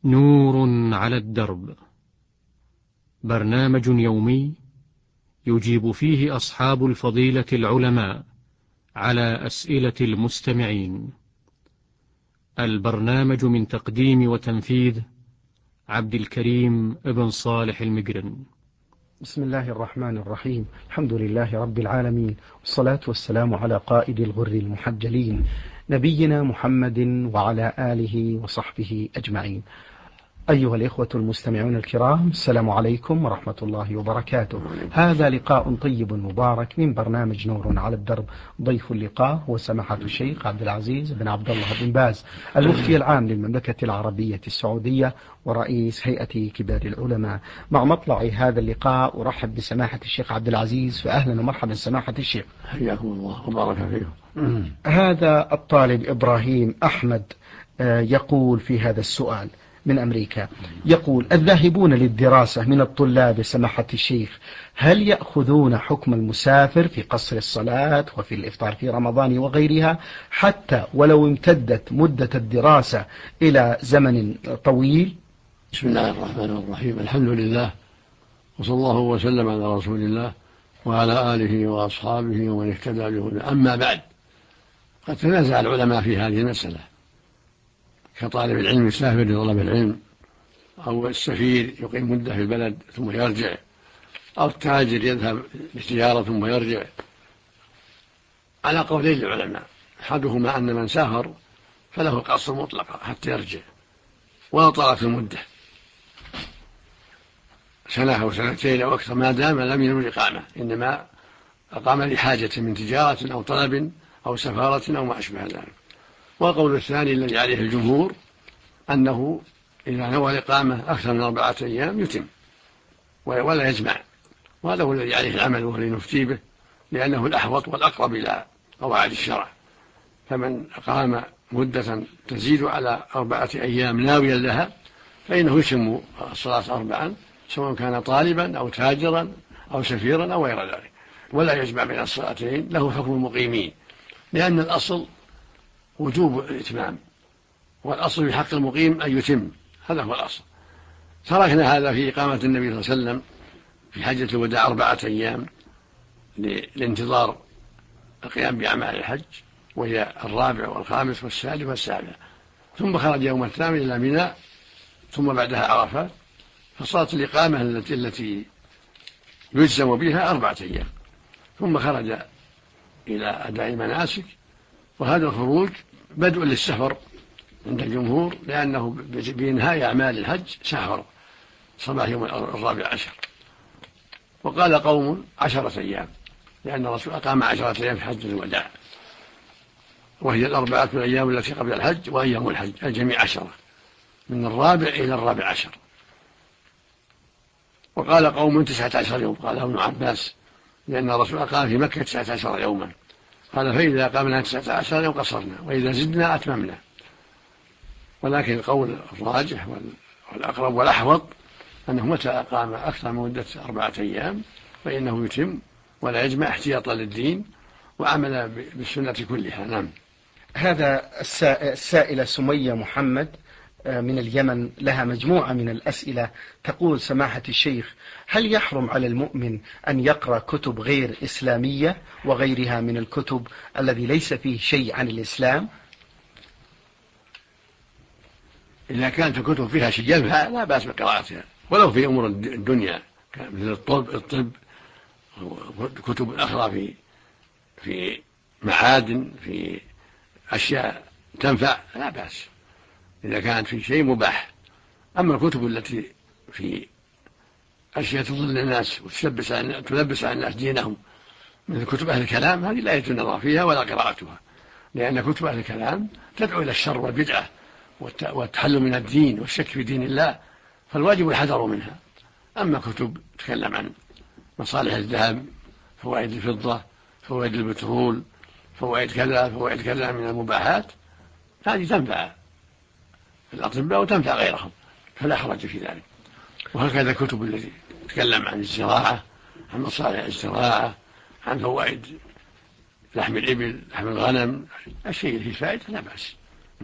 نور على الدرب، برنامج يومي يجيب فيه أصحاب الفضيلة العلماء على أسئلة المستمعين. البرنامج من تقديم وتنفيذ عبد الكريم ابن صالح المقرن. بسم الله الرحمن الرحيم. الحمد لله رب العالمين، والصلاة والسلام على قائد الغر المحجلين نبينا محمد وعلى آله وصحبه أجمعين. أيها الإخوة المستمعون الكرام، السلام عليكم ورحمة الله وبركاته. هذا لقاء طيب مبارك من برنامج نور على الدرب. ضيف اللقاء هو سماحة الشيخ عبد العزيز بن عبد الله بن باز، المفتي العام للمملكة العربية السعودية ورئيس هيئة كبار العلماء. مع مطلع هذا اللقاء أرحب بسماحة الشيخ عبد العزيز، فأهلا ومرحبا سماحة الشيخ. حياكم الله وبارك فيكم. هذا الطالب إبراهيم أحمد يقول في هذا السؤال من أمريكا، يقول: الذاهبون للدراسة من الطلاب سماحة الشيخ هل يأخذون حكم المسافر في قصر الصلاة وفي الإفطار في رمضان وغيرها حتى ولو امتدت مدة الدراسة إلى زمن طويل؟ بسم الله الرحمن الرحيم. الحمد لله، وصلى الله وسلم على رسول الله وعلى آله وأصحابه ومن اهتدى بهداه. أما بعد، قد تنازع العلماء في هذه المسألة، كطالب العلم يسافر لطلب العلم، أو السفير يقيم مدة في البلد ثم يرجع، أو التاجر يذهب للتجارة ثم يرجع. على قولين العلماء، أحدهما أن من سافر فله القصر مطلقا حتى يرجع ولو طالت المدة، سنة أو سنتين أو أكثر، ما دام لم ينوي الإقامة، إنما أقام لحاجة من تجارة أو طلب أو سفارة أو ما أشبه ذلك. والقول الثاني الذي عليه الجمهور أنه إذا نوى الإقامة أكثر من 4 أيام يتم ولا يجمع، وهذا هو الذي عليه العمل وهو نفتي به، لأنه الأحوط والأقرب إلى قواعد الشرع. فمن أقام مدة تزيد على 4 أيام ناويا لها فإنه يتم الصلاة 4، سواء كان طالبا أو تاجرا أو سفيرا أو غير ذلك، ولا يجمع بين الصلاتين، له حكم المقيمين، لأن الأصل وجوب الإتمام، والأصل في حق المقيم أن يتم، هذا هو الأصل. تركنا هذا في إقامة النبي صلى الله عليه وسلم في حجة الوداع 4 أيام لانتظار القيام بأعمال الحج، وهي 4 والخامس والسادس والسابع، ثم خرج يوم الثامن إلى منى، ثم بعدها عرفات، فصارت الإقامة التي يجزم بها 4 أيام، ثم خرج إلى أداء المناسك. وهذا الخروج بدء للسفر عند الجمهور، لأنه بإنهاء أعمال الحج سافر صباح يوم 14. وقال قوم 10 أيام، لأن الرسول أقام 10 أيام في حجة الوداع، وهي 4 الأيام التي قبل الحج وأيام الحج الجميع 10، من 4 إلى 14. وقال قوم 19 يوم، قال ابن عباس، لأن الرسول أقام في مكة 19 يوما، قال فإذا أقامنا 19 يوم قصرنا، وإذا زدنا أتممنا. ولكن القول الراجح والأقرب والأحوط أنه متى أقام أكثر من مدة 4 أيام فإنه يتم ولا يجمع، احتياطا للدين وعملا بالسنة كلها. نعم. هذا السائلة سمية محمد من اليمن لها مجموعة من الأسئلة، تقول: سماحة الشيخ، هل يحرم على المؤمن أن يقرأ كتب غير إسلامية وغيرها من الكتب الذي ليس فيه شيء عن الإسلام؟ إذا كانت الكتب فيها شيء لا بأس بقراءتها، ولو في أمور الدنيا مثل الطب وكتب أخرى في معادن، في أشياء تنفع، لا بأس إذا كانت في شيء مباح. أما الكتب التي في أشياء تضل الناس وتلبس على الناس دينهم، مثل كتب أهل الكلام، هذه لا يجوز النظر فيها ولا قراءتها، لأن كتب أهل الكلام تدعو إلى الشر والبدعة والتحلل من الدين والشك في دين الله، فالواجب الحذر منها. أما كتب تتكلم عن مصالح الذهب، فوائد الفضة، فوائد البترول، فوائد كذا فوائد كذا من المباحات، هذه تنفع الأطباء وتنفع غيرهم، فلا حرج في ذلك. وهكذا كتب التي تتكلم عن الزراعة، عن مصالح الزراعة، عن فوائد لحم الإبل، لحم الغنم، الشيء فيه فائدة لا بأس.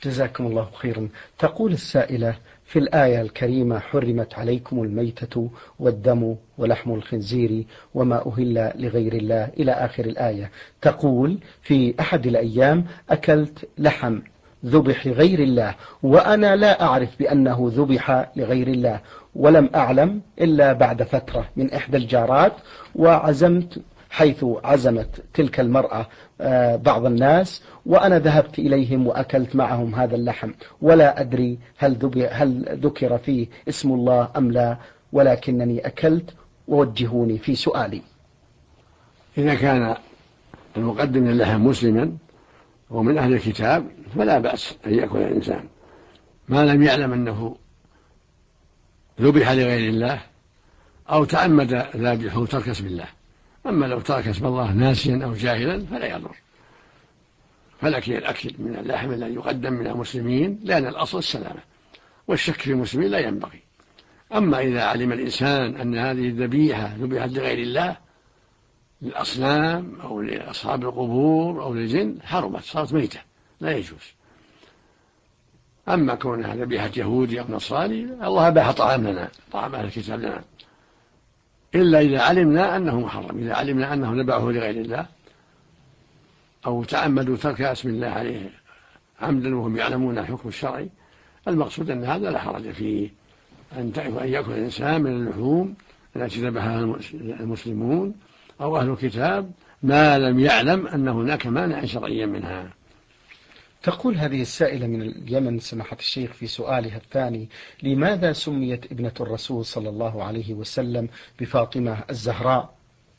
جزاكم الله خيرا. تقول السائلة: في الآية الكريمة: حرمت عليكم الميتة والدم ولحم الخنزير وما أهل لغير الله، إلى آخر الآية. تقول: في أحد الأيام أكلت لحم ذبح لغير الله، وأنا لا أعرف بأنه ذبح لغير الله، ولم أعلم إلا بعد فترة من إحدى الجارات، وعزمت حيث عزمت تلك المرأة بعض الناس، وأنا ذهبت إليهم وأكلت معهم هذا اللحم، ولا أدري هل ذكر فيه اسم الله أم لا، ولكنني أكلت، ووجهوني في سؤالي. إذا كان المقدم للحم مسلما ومن أهل الكتاب فلا بأس أن يأكل الإنسان ما لم يعلم أنه ذبح لغير الله أو تعمد ذبحه ترك اسم الله. أما لو ترك اسم الله ناسيا أو جاهلا فلا يضر، فلك الأكل من اللحم الذي يقدم من المسلمين، لأن الأصل السلامة، والشك في المسلمين لا ينبغي. أما إذا علم الإنسان أن هذه الذبيحة ذبحت لغير الله، للأصنام أو لأصحاب القبور أو للجن، حرمت، صارت ميتة، لا يجوز. أما كونها ذبيحة يهودي أو نصراني، الله أباح طعام لنا، طعام أهل الكتاب لنا، إلا إذا علمنا أنه محرم. إذا علمنا أنه ذبحه لغير الله أو تعمدوا ترك اسم الله عليه عمدا وهم يعلمون الحكم الشرعي، المقصود أن هذا لا حرج فيه، أن يأكل الإنسان من اللحوم التي ذبحها المسلمون أو أهل الكتاب ما لم يعلم أن هناك مانع شرعيا منها. تقول هذه السائلة من اليمن سماحة الشيخ في سؤالها الثاني: لماذا سميت ابنة الرسول صلى الله عليه وسلم بفاطمة الزهراء؟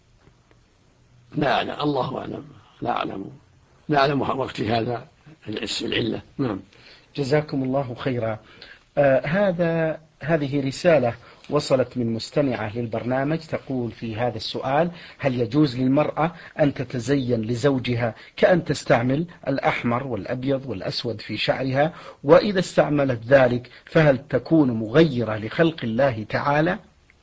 لا أعلم، الله أعلم، لا أعلم وقت هذا العلة. نعم. جزاكم الله خيرا. هذه رسالة وصلت من مستمعة للبرنامج، تقول في هذا السؤال: هل يجوز للمرأة أن تتزين لزوجها كأن تستعمل الأحمر والأبيض والأسود في شعرها؟ وإذا استعملت ذلك فهل تكون مغيرة لخلق الله تعالى؟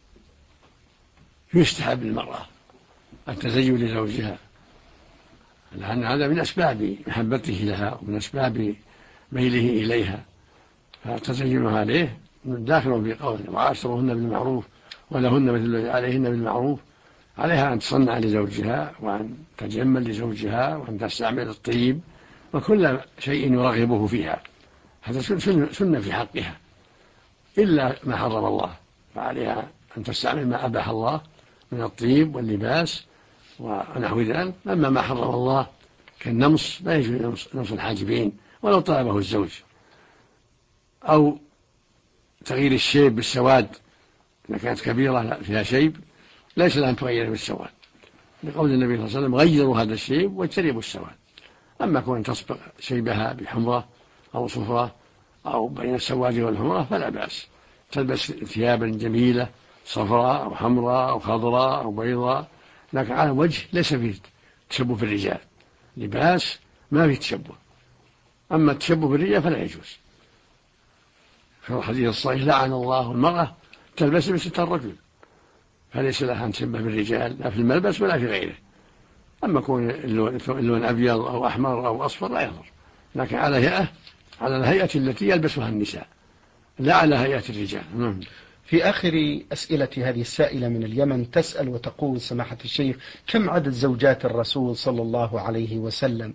يستحب للمرأة التزين لزوجها، لأن هذا من أسباب محبته لها ومن أسباب ميله إليها، فتزينها عليه داخل في قوله: وعاشروهن بالمعروف ولهن مثل الذي عليهن بالمعروف. عليها أن تصنع لزوجها، وأن تجمل لزوجها، وأن تستعمل الطيب وكل شيء يرغبه فيها، هذا سنة في حقها، إلا ما حرم الله، فعليها أن تستعمل ما أباح الله من الطيب واللباس ونحو ذلك. أما ما حرم الله كالنمص لا يجوز نمص الحاجبين ولو طلبه الزوج، أو تغيير الشيب بالسواد، إذا كانت كبيرة فيها شيب ليس لها أن تغير بالسواد، لقول النبي صلى الله عليه وسلم: غيروا هذا الشيب واجتنبوا السواد. أما كون تسبق شيبها بحمرة أو صفرة أو بين السواد والحمرة فلا بأس، تلبس ثيابا جميلة صفراء أو حمراء أو خضراء أو بيضاء، لكن على وجه ليس فيه تشبه في الرجال، لباس ما فيه تشبه. أما التشبه بالرجال فلا يجوز. في الحديث الصحيح: لعن الله المرأة تلبس لبسة الرجل، فليس لها أن تشبه بالرجال لا في الملبس ولا في غيره. أما كون اللون أبيض أو أحمر أو أصفر لا يضر، لكن على الهيئة التي يلبسها النساء، لا على هيئة الرجال. في آخر أسئلة هذه السائلة من اليمن تسأل وتقول: سماحة الشيخ، كم عدد زوجات الرسول صلى الله عليه وسلم؟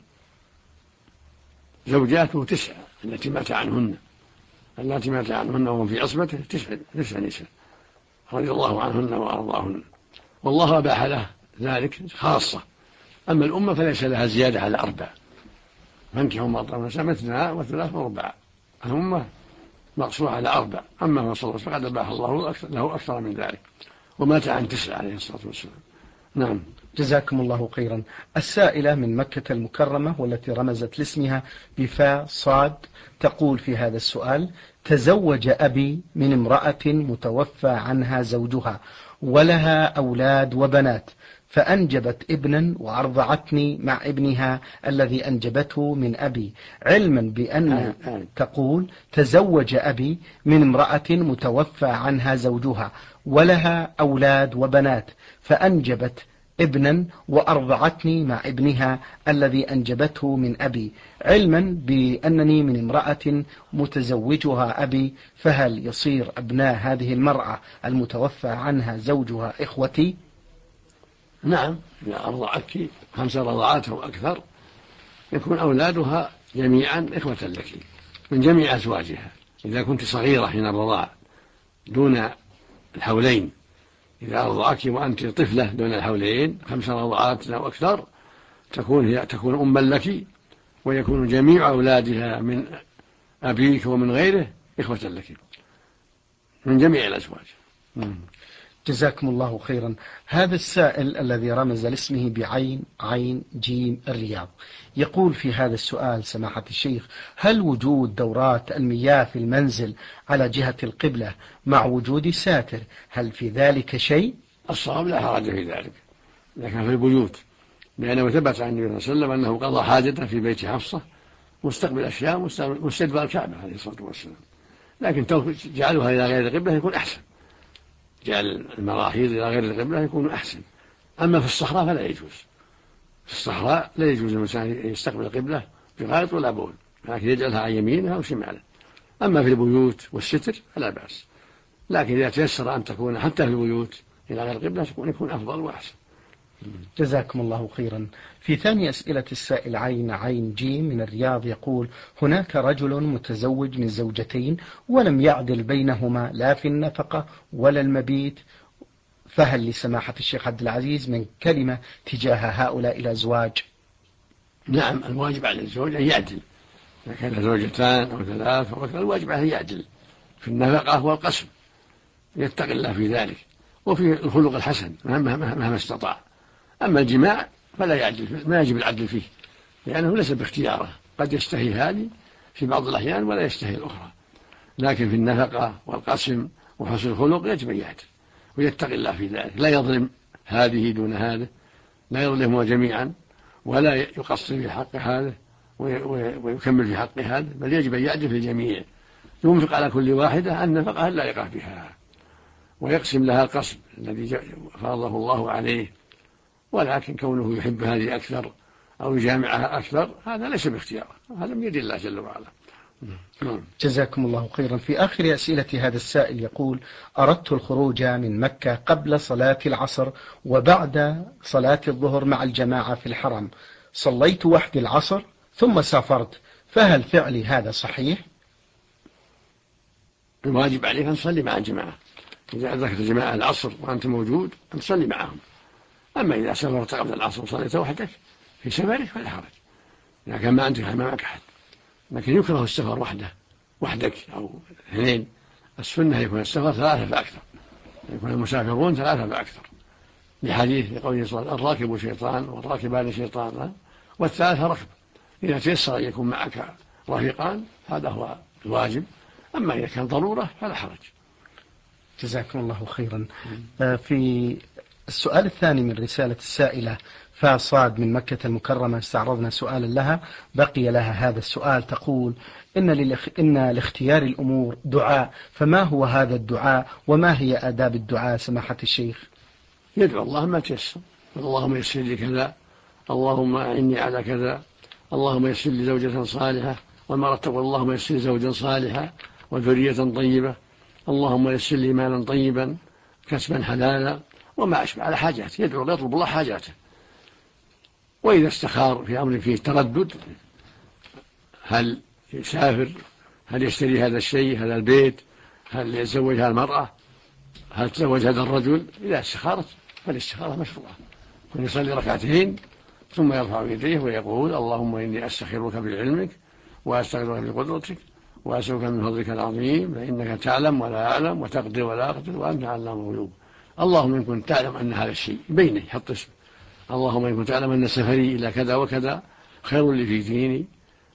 زوجاته 9 التي مات عنهن وهم في عصمته، 9 نساء رضي الله عنهن وأرضاهن، والله أباح له ذلك خاصة. أما الأمة فليس لها زيادة على 4، فانكحوا ما طاب النساء مثنى وثلاث ورباع. الأمة مقصورة على 4، أما هو صلى الله عليه وسلم فقد أباح الله له أكثر من ذلك، ومات عن 9 عليه الصلاة والسلام. نعم. جزاكم الله خيرا. السائلة من مكة المكرمة والتي رمزت لاسمها بفاء صاد تقول في هذا السؤال: تزوج أبي من امرأة متوفى عنها زوجها ولها أولاد وبنات، فأنجبت ابنا وأرضعتني مع ابنها الذي أنجبته من أبي، علما بأن تقول: تزوج أبي من امرأة متوفى عنها زوجها ولها أولاد وبنات، فأنجبت ابنا وأرضعتني مع ابنها الذي أنجبته من أبي، علما بأنني من امرأة متزوجها أبي، فهل يصير أبناء هذه المرأة المتوفى عنها زوجها إخوتي؟ نعم، إذا أرضعتك 5 رضعات أو أكثر يكون أولادها جميعا إخوة لك من جميع أزواجها. إذا كنت صغيرة حين الرضاع دون الحولين، إذا أرضعك وأنت طفلة دون الحولين 5 رضعات أو أكثر تكون أما لك، ويكون جميع أولادها من أبيك ومن غيره إخوة لك من جميع الأزواج. جزاكم الله خيرا. هذا السائل الذي رمز لاسمه بعين عين جيم الرياض يقول في هذا السؤال: سماحة الشيخ، هل وجود دورات المياه في المنزل على جهة القبلة مع وجود ساتر هل في ذلك شيء؟ الصواب لا حرج في ذلك، لكن في البيوت، لأنه ثبت عن النبي صلى الله عليه وسلم أنه قضى حاجته في بيت حفصة مستقبل الشام مستدبر الكعبة عليه الصلاة والسلام، لكن جعلها إلى غير القبلة يكون أحسن، جعل المراحيض إلى غير القبلة يكون أحسن. أما في الصحراء فلا يجوز، في الصحراء لا يجوز الإنسان يستقبل القبلة بغائط ولا بول، لكن يجعلها عن يمينها أو شماله. أما في البيوت والستر فلا بأس، لكن إذا تيسر أن تكون حتى في البيوت إلى غير القبلة يكون أفضل وأحسن. جزاكم الله خيرا. في ثاني أسئلة السائل عين عين جيم من الرياض يقول: هناك رجل متزوج من زوجتين ولم يعدل بينهما لا في النفقة ولا المبيت، فهل لسماحة الشيخ عبد العزيز من كلمة تجاه هؤلاء الأزواج؟ نعم، الواجب على الزوج أن يعدل، إذا كان زوجتان أو 3 أو أكثر الواجب عليه أن يعدل في النفقة والقسم، يتقي الله في ذلك، وفي الخلق الحسن مهما استطاع. أما الجماع فلا يعدل، ما يجب العدل فيه، لأنه ليس باختياره، قد يشتهي هذه في بعض الأحيان ولا يشتهي الأخرى، لكن في النفقة والقسم وحسن الخلق يجب أن يعدل ويتقي الله في ذلك، لا يظلم هذه دون هذا، لا يظلمها جميعا ولا يقصر في حق هذا ويكمل في حق هذا، بل يجب أن يعدل في الجميع، ينفق على كل واحدة النفقة اللائقة بها، ويقسم لها القسم الذي فرضه الله عليه. ولكن كونه يحب هذه أكثر أو يجامعها أكثر هذا ليس باختياره، هذا من يد الله جل وعلا. جزاكم الله خيرا. في آخر أسئلة هذا السائل يقول: أردت الخروج من مكة قبل صلاة العصر وبعد صلاة الظهر مع الجماعة في الحرم، صليت وحدي العصر ثم سافرت، فهل فعلي هذا صحيح؟ الواجب عليك أن تصلي مع الجماعة، إذا أدركت الجماعة العصر وأنت موجود أن تصلي معهم. أما إذا سافرت قبل العصر وصليت وحدك في سفرك فلا حرج، إذا كان ما عندك أمامك أحد، لكن يكره السفر وحدك أو 2، السنة يكون السفر 3 فأكثر، يكون المسافرون 3 فأكثر، لحديث لقوله صلى الله عليه وسلم: الراكب شيطان والراكبان شيطان والثالث ركب. إذا تيسر أن يكون معك رفيقان هذا هو الواجب، أما إذا كان ضرورة فلا حرج. جزاكم الله خيرا. في السؤال الثاني من رسالة السائلة فاصاد من مكة المكرمة استعرضنا سؤالا لها بقي لها هذا السؤال، تقول: إن لاختيار الأمور دعاء، فما هو هذا الدعاء وما هي آداب الدعاء سماحة الشيخ؟ يدعو الله ما تيسر، اللهم يسر لي كذا، اللهم أعني على كذا، اللهم يسر لي زوجة صالحة، والمرأة تقول اللهم يسر لي زوجا صالحا وذرية طيبة، اللهم يسر لي مالا طيبا كسبا حلالا وما أشبه، على حاجاته يدعو يطلب الله حاجاته. وإذا استخار في أمر فيه تردد، هل يسافر، هل يشتري هذا الشيء، هذا البيت، هل يتزوج هذه المرأة، هل تزوج هذا الرجل، إذا استخارت فالاستخارة مشروعة، يصلي 2 ركعتين ثم يرفع يديه ويقول: اللهم إني أستخيرك بعلمك وأستغفرك بقدرتك وأسألك من فضلك العظيم، فإنك تعلم ولا أعلم وتقدر ولا أقدر وأنت علام الغيوب. اللهم إن كنت تعلم أن هذا الشيء بيني حط اسمه، اللهم إن كنت تعلم أن سفري إلى كذا وكذا خير لي في ديني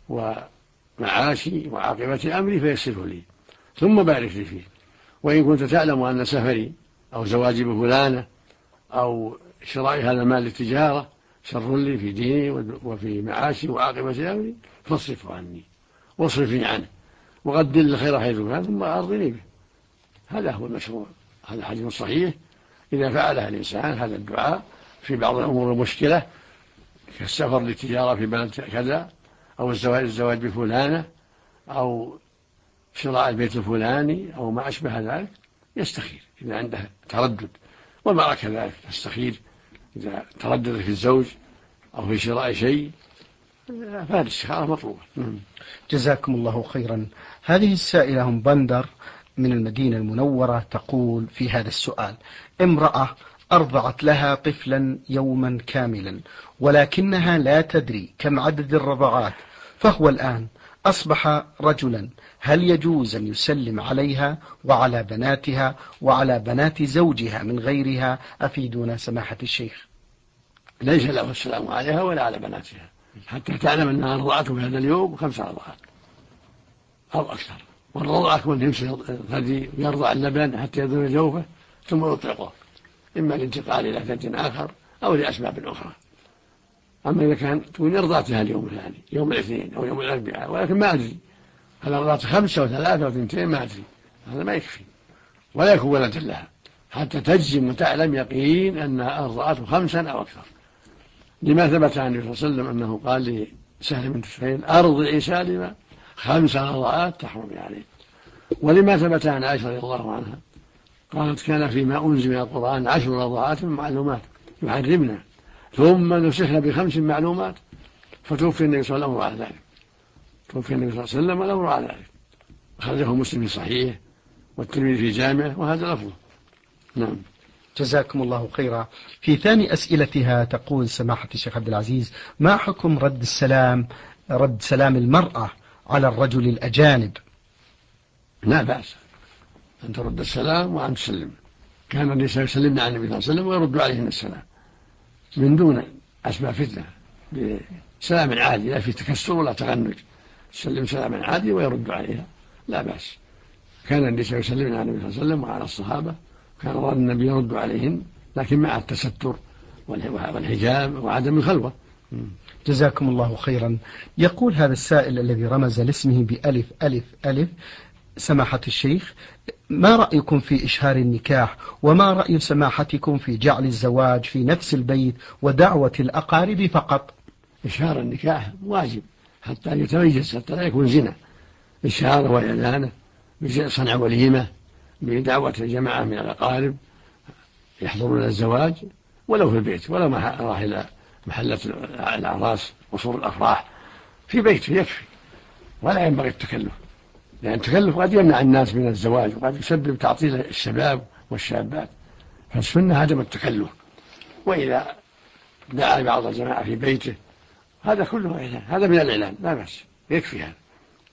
ومعاشي وعاقبة أمري فيسره لي ثم بارك لي فيه، وإن كنت تعلم أن سفري أو زواجي بفلانة أو شراء هذا المال للتجارة شر لي في ديني وفي معاشي وعاقبة أمري فاصرفه عني واصرفني عنه وقدر الخير حيث كان ثم أرضني به. هذا هو المشروع، هذا حديث صحيح إذا فعلها الإنسان هذا الدعاء في بعض الأمور المشكلة كالسفر للتجارة في بلد كذا، أو الزواج بفلانة، أو شراء البيت الفلاني، أو ما أشبه ذلك، يستخير إذا عنده تردد. والمرأة كذلك تستخير إذا تردد في الزوج أو في شراء شيء، فهذه الاستخارة مطلوبة. جزاكم الله خيرا. هذه السائلة هم بندر من المدينة المنورة تقول في هذا السؤال: امرأة أرضعت لها طفلا يوما كاملا، ولكنها لا تدري كم عدد الرضعات، فهو الآن أصبح رجلا، هل يجوز أن يسلم عليها وعلى بناتها وعلى بنات زوجها من غيرها؟ أفيدونا سماحة الشيخ. ليس له السلام عليها ولا على بناتها حتى تعلم أنها رضعته في هذا اليوم 5 رضعات أو أكثر. والرضع كون يمسك الثدي ويرضع اللبن حتى يدخل جوفه ثم يطلقه، إما الانتقال إلى ثدي آخر أو لأسباب أخرى. أما إذا كان تكون رضعتها اليوم الثاني، يوم الاثنين أو يوم الأربعاء، ولكن ما أدري هل رضعت 5 أو 3 أو 2، ما أدري، هذا ما يكفي ولا يكون ولدا لها حتى تجزم وتعلم يقين أنها أرضعته 5 أو أكثر. لما ثبت عن النبي صلى الله عليه وسلم أنه قال لسهل بنت سهيل: أرضعي سالمة 5 رضعات تحرمي عليه. ولما ثبت عن عائشة رضي الله عنها قالت: كان فيما أنزل من القرآن 10 رضعات معلومات يحرمنا، ثم نسخنا ب5 معلومات، فتوفي النبي صلى الله عليه وسلم. توفي النبي صلى الله عليه وسلم والأمر على ذلك. أخرجه مسلم في صحيحه والترمذي في جامعه، وهذا لفظه. نعم. جزاكم الله خيرا. في ثاني أسئلتها تقول سماحة الشيخ عبد العزيز: ما حكم رد سلام المرأة على الرجل الأجانب؟ لا بأس أن ترد السلام وأن تسلم. كان النساء يسلمن على النبي صلى الله عليه وسلم ويرد عليهن السلام من دون أسباب فتنة، بسلام عادي لا في تكسر ولا تغنج، يسلم سلاما عادي ويرد عليها، لا بأس. كان النساء يسلمن على النبي صلى الله عليه وسلم وعلى الصحابة، كان الله النبي يرد عليهن لكن مع التستر والحجاب وعدم الخلوة. جزاكم الله خيرا. يقول هذا السائل الذي رمز لاسمه بألف ألف ألف: سماحة الشيخ، ما رأيكم في إشهار النكاح؟ وما رأي سماحتكم في جعل الزواج في نفس البيت ودعوة الأقارب فقط؟ إشهار النكاح واجب حتى يتميز، حتى لا يكون زنا. إشهاره وإعلانه بصنع وليمة بدعوة جماعة من الأقارب يحضرون الزواج ولو في البيت، ولو ما راح إلى محلة الأعراس وصور الأفراح، في بيته يكفي، ولا ينبغي التكلف، لأن التكلف قد يمنع الناس من الزواج وقد يسبب تعطيل الشباب والشابات، فالسنة عدم التكلف. وإذا دعا بعض الجماعة في بيته هذا كله إعلان، هذا من الإعلان لا بأس، يكفي هذا.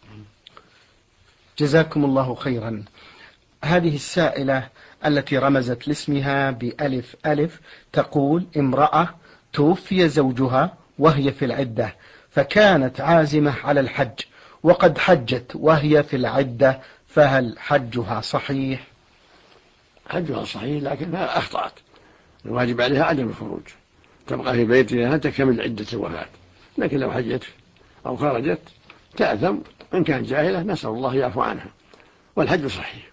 جزاكم الله خيرا. هذه السائلة التي رمزت لاسمها بألف ألف تقول: امرأة توفي زوجها وهي في العدة، فكانت عازمة على الحج وقد حجت وهي في العدة، فهل حجها صحيح؟ حجها صحيح لكنها أخطأت، الواجب عليها عدم الخروج، تبقى في بيتها تكمل عدة الوفاة. لكن لو حجت أو خرجت تأثم، إن كان جاهلة نسأل الله يعفو عنها، والحج صحيح.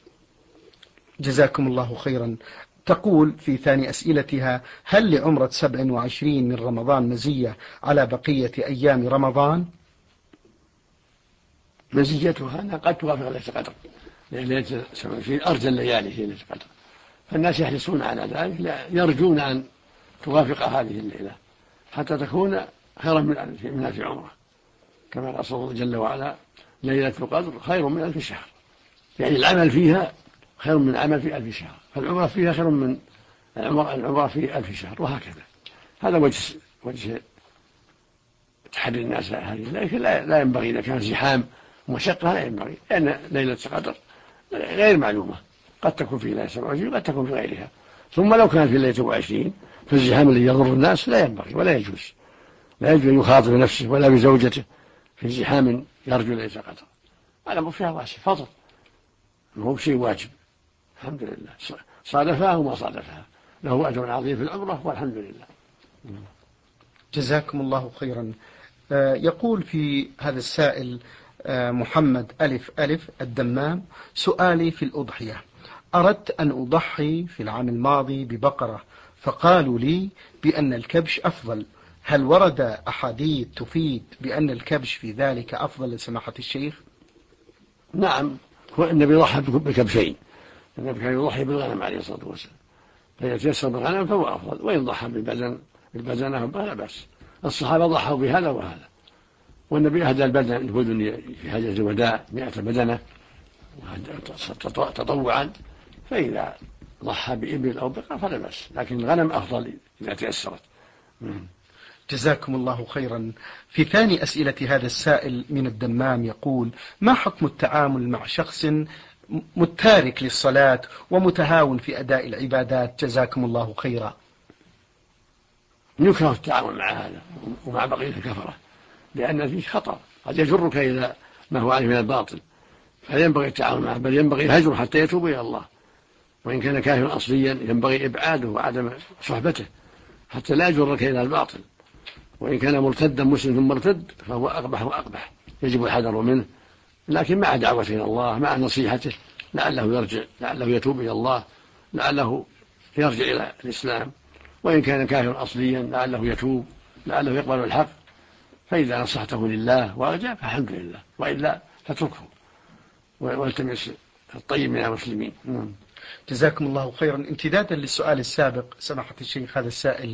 جزاكم الله خيرا. تقول في ثاني أسئلتها: هل لعمرة 27 من رمضان مزية على بقية أيام رمضان؟ مزيتها أنها قد توافق ليلة القدر، لأن ليلة 27 أرجى الليالي هي ليلة القدر، فالناس يحرصون على ذلك، يرجون أن توافق هذه الليلة حتى تكون خيرا من 1000 عمرة، كما قال الله جل وعلا: ليلة القدر خير من 1000 شهر، يعني العمل فيها خير من العمل في 1000 شهر، فالعمرة فيها خير من العمرة في 1000 شهر، وهكذا. هذا وجه تحري الناس هذه، لكن لا ينبغي إذا كان زحام ومشقة، لا ينبغي، لأن ليلة القدر غير معلومة، قد تكون في ليلة 27 قد تكون في غيرها. ثم لو كانت في ليلة 27 فالزحام الذي يضر الناس لا ينبغي ولا يجوز، لا يجوز أن يخاطب نفسه ولا بزوجته في زحام يرجو ليلة القدر. هذا مو فيها واسع فضل، هو شيء واجب. الحمد لله، صادفها وما صادفها له أجر عظيم في العمرة، والحمد لله. جزاكم الله خيرا. يقول في هذا السائل محمد ألف ألف الدمام: سؤالي في الأضحية، أردت أن أضحي في العام الماضي ببقرة، فقالوا لي بأن الكبش أفضل. هل ورد أحاديث تفيد بأن الكبش في ذلك أفضل لسماحة الشيخ؟ نعم، هو النبي ضحى بكبشين. النبي كان يضحي بالغنم عليه الصلاة والسلام، فيتيسر بالغنم فهو أفضل، وإن ضحى بالبدنة فلا بأس. الصحابة ضحوا بهذا وهذا، والنبي أهدى البدن لبدن في حجة الوداع 100 بدنة تطوعا، فإذا ضحى بإبل أو بقر فلا بأس، لكن الغنم أفضل إذا تيسرت. جزاكم الله خيرا. في ثاني أسئلة هذا السائل من الدمام يقول: ما حكم التعامل مع شخص متارك للصلاة ومتهاون في أداء العبادات؟ جزاكم الله خيرا. يكره التعامل مع هذا ومع بقية الكفرة، لأن فيه خطر قد يجرك إلى ما هو عليه من الباطل، فينبغي التعامل معه، بل ينبغي الهجر حتى يتوب إلى الله. وإن كان كافرا أصليا ينبغي إبعاده وعدم صحبته حتى لا يجرك إلى الباطل. وإن كان مرتدا مسلم ثم مرتد فهو أقبح وأقبح، يجب الحذر منه، لكن مع دعوة إلى الله، مع نصيحته، لعله يرجع، لعله يتوب إلى الله، لعله يرجع إلى الإسلام. وإن كان كافرا أصليا لعله يتوب، لعله يقبل الحق، فإذا نصحته لله وأرجع فالحمد لله، وإلا فاتركه والتمس الطيب من المسلمين. جزاكم الله خيرا. امتدادا للسؤال السابق سماحة الشيخ، هذا السائل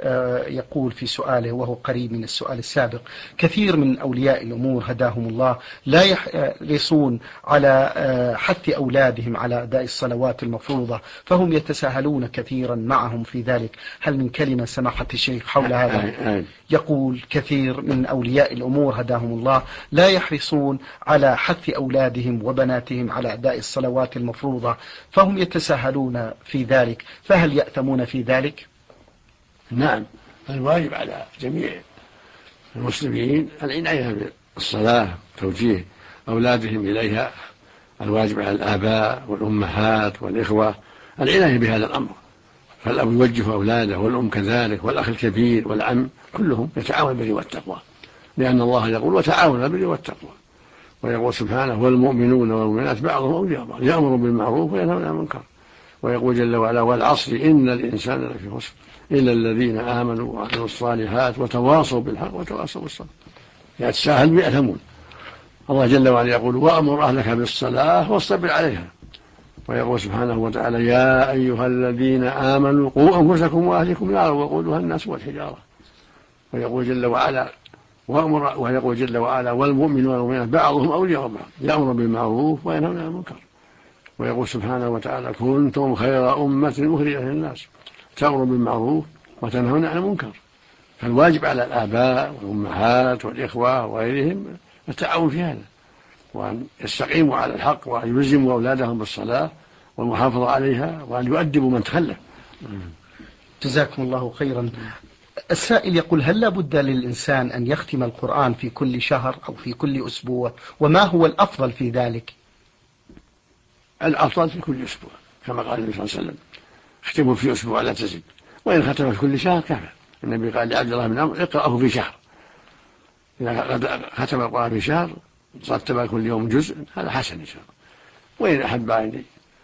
يقول في سؤاله وهو قريب من السؤال السابق: كثير من أولياء الأمور هداهم الله لا يحرصون على حث أولادهم على أداء الصلوات المفروضة، فهم يتساهلون كثيرا معهم في ذلك. هل من كلمة سماحة الشيخ حول هذا؟ يقول: كثير من أولياء الأمور هداهم الله لا يحرصون على حث أولادهم وبناتهم على أداء الصلوات المفروضة، فهم يتساهلون في ذلك، فهل يأثمون في ذلك؟ نعم، الواجب على جميع المسلمين العناية بالصلاة، توجيه أولادهم إليها. الواجب على الآباء والأمهات والإخوة العناية بهذا الأمر، فالأب يوجه أولاده والأم كذلك، والأخ الكبير والعم كلهم يتعاون بالبر والتقوى، لأن الله يقول: وتعاونوا بالبر والتقوى. ويقول سبحانه: والمؤمنون والمؤمنات بعضهم أولياء بعض يأمر بالمعروف وينهى عن المنكر. ويقول جل وعلا: والعصر إن الإنسان لفي خسر إلا الذين آمنوا وعملوا الصالحات وتواصوا بالحق وتواصوا بالصبر. يتساهل ويأثمون. الله جل وعلا يقول: وأمر أهلك بالصلاة واصطبر عليها. ويقول سبحانه وتعالى: يا أيها الذين آمنوا قوا أنفسكم وأهلكم نارا وقودها الناس والحجارة. ويقول جل وعلا: والمؤمنون والمؤمنات بعضهم أولياء بعض يأمر بالمعروف وينهى عن المنكر. ويقول سبحانه وتعالى: كنتم خير أمة أخرجت للناس تأمر بالمعروف وتنهون عن المنكر. فالواجب على الآباء والأمهات والإخوة وغيرهم التعاون في هذا، وأن يستقيموا على الحق، وأن يلزموا أولادهم بالصلاة والمحافظة عليها، وأن يؤدبوا من تخلف. جزاكم الله خيرا. السائل يقول: هل لا بد للإنسان أن يختم القرآن في كل شهر أو في كل أسبوع؟ وما هو الأفضل في ذلك؟ الأفضل في كل أسبوع، كما قال النبي صلى الله عليه وسلم: اختموا في أسبوع لا تزد، وإن ختم في كل شهر كفى. النبي قال لعبد الله بن عمرو: اقرأه في شهر. إذا ختم القرآن في شهر رتب كل يوم جزء، هذا حسن إن شاء الله. وإن أحب أن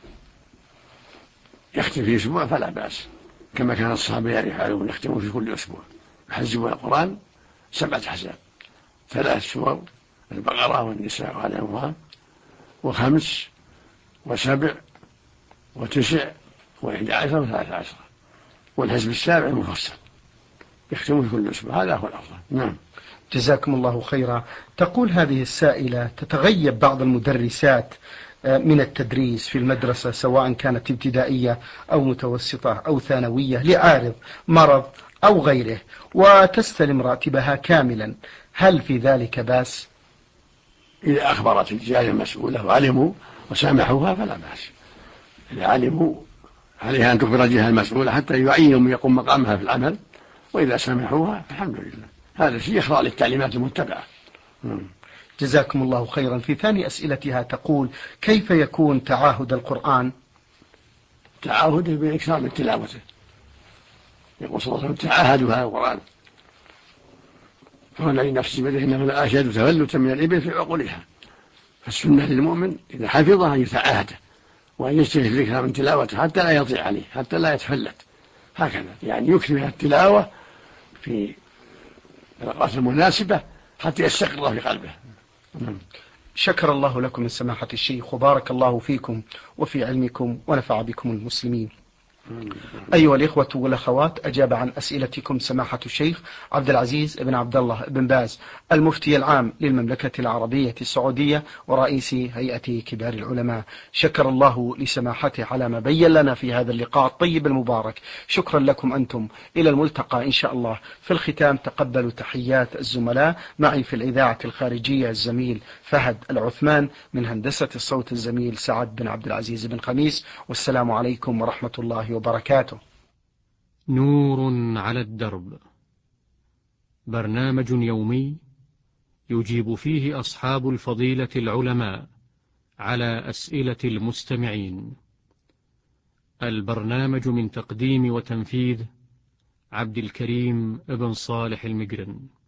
يختم في أسبوع فلا بأس، كما كان الصحابة يفعلون، يختمون في كل أسبوع، يحزبون القرآن 7 أحزاب: 3 سور: البقرة والنساء وآل عمران، و5 و7 و9 و11 و13، والحزب السابع المفصل، يختمون في كل أسبوع. هذا هو الأفضل. نعم. جزاكم الله خيرا. تقول هذه السائلة: تتغيب بعض المدرسات من التدريس في المدرسة، سواء كانت ابتدائية أو متوسطة أو ثانوية، لعارض مرض أو غيره، وتستلم راتبها كاملا، هل في ذلك بأس؟ إذا أخبرت الجهة المسؤولة وعلموا وسامحوها فلا بأس. إذا علموا عليها أن تخبر الجهة المسؤولة حتى يعينوا من يقوم مقامها في العمل، وإذا سامحوها فالحمد لله. هذا شيء يخضع للتعليمات المتبعة. جزاكم الله خيرا. في ثاني أسئلتها تقول: كيف يكون تعاهد القرآن؟ تعاهده بالإكثار من تلاوته. يقول صلى الله عليه وسلم: تعاهدوا هذا القرآن، فوالذي نفسي بيده إنه لأشد تفلتا من الإبل في عقولها. فالسنة للمؤمن إذا حفظها أن يتعاهده، وأن يجتهد في الإكثار من تلاوته حتى لا يضيع عليه، حتى لا يتفلت، هكذا يعني يكثر من التلاوة في الأوقات المناسبة حتى يستقر الله في قلبه. شكر الله لكم من سماحة الشيخ، وبارك الله فيكم وفي علمكم ونفع بكم المسلمين. أيها الإخوة والأخوات، أجاب عن أسئلتكم سماحة الشيخ عبد العزيز بن عبد الله بن باز، المفتي العام للمملكة العربية السعودية ورئيس هيئة كبار العلماء. شكر الله لسماحته على ما بين لنا في هذا اللقاء الطيب المبارك. شكرا لكم أنتم، إلى الملتقى إن شاء الله. في الختام تقبلوا تحيات الزملاء معي في الإذاعة الخارجية الزميل فهد العثمان، من هندسة الصوت الزميل سعد بن عبد العزيز بن خميس، والسلام عليكم ورحمة الله وبركاته. نور على الدرب، برنامج يومي يجيب فيه أصحاب الفضيلة العلماء على أسئلة المستمعين. البرنامج من تقديم وتنفيذ عبد الكريم ابن صالح المقرن.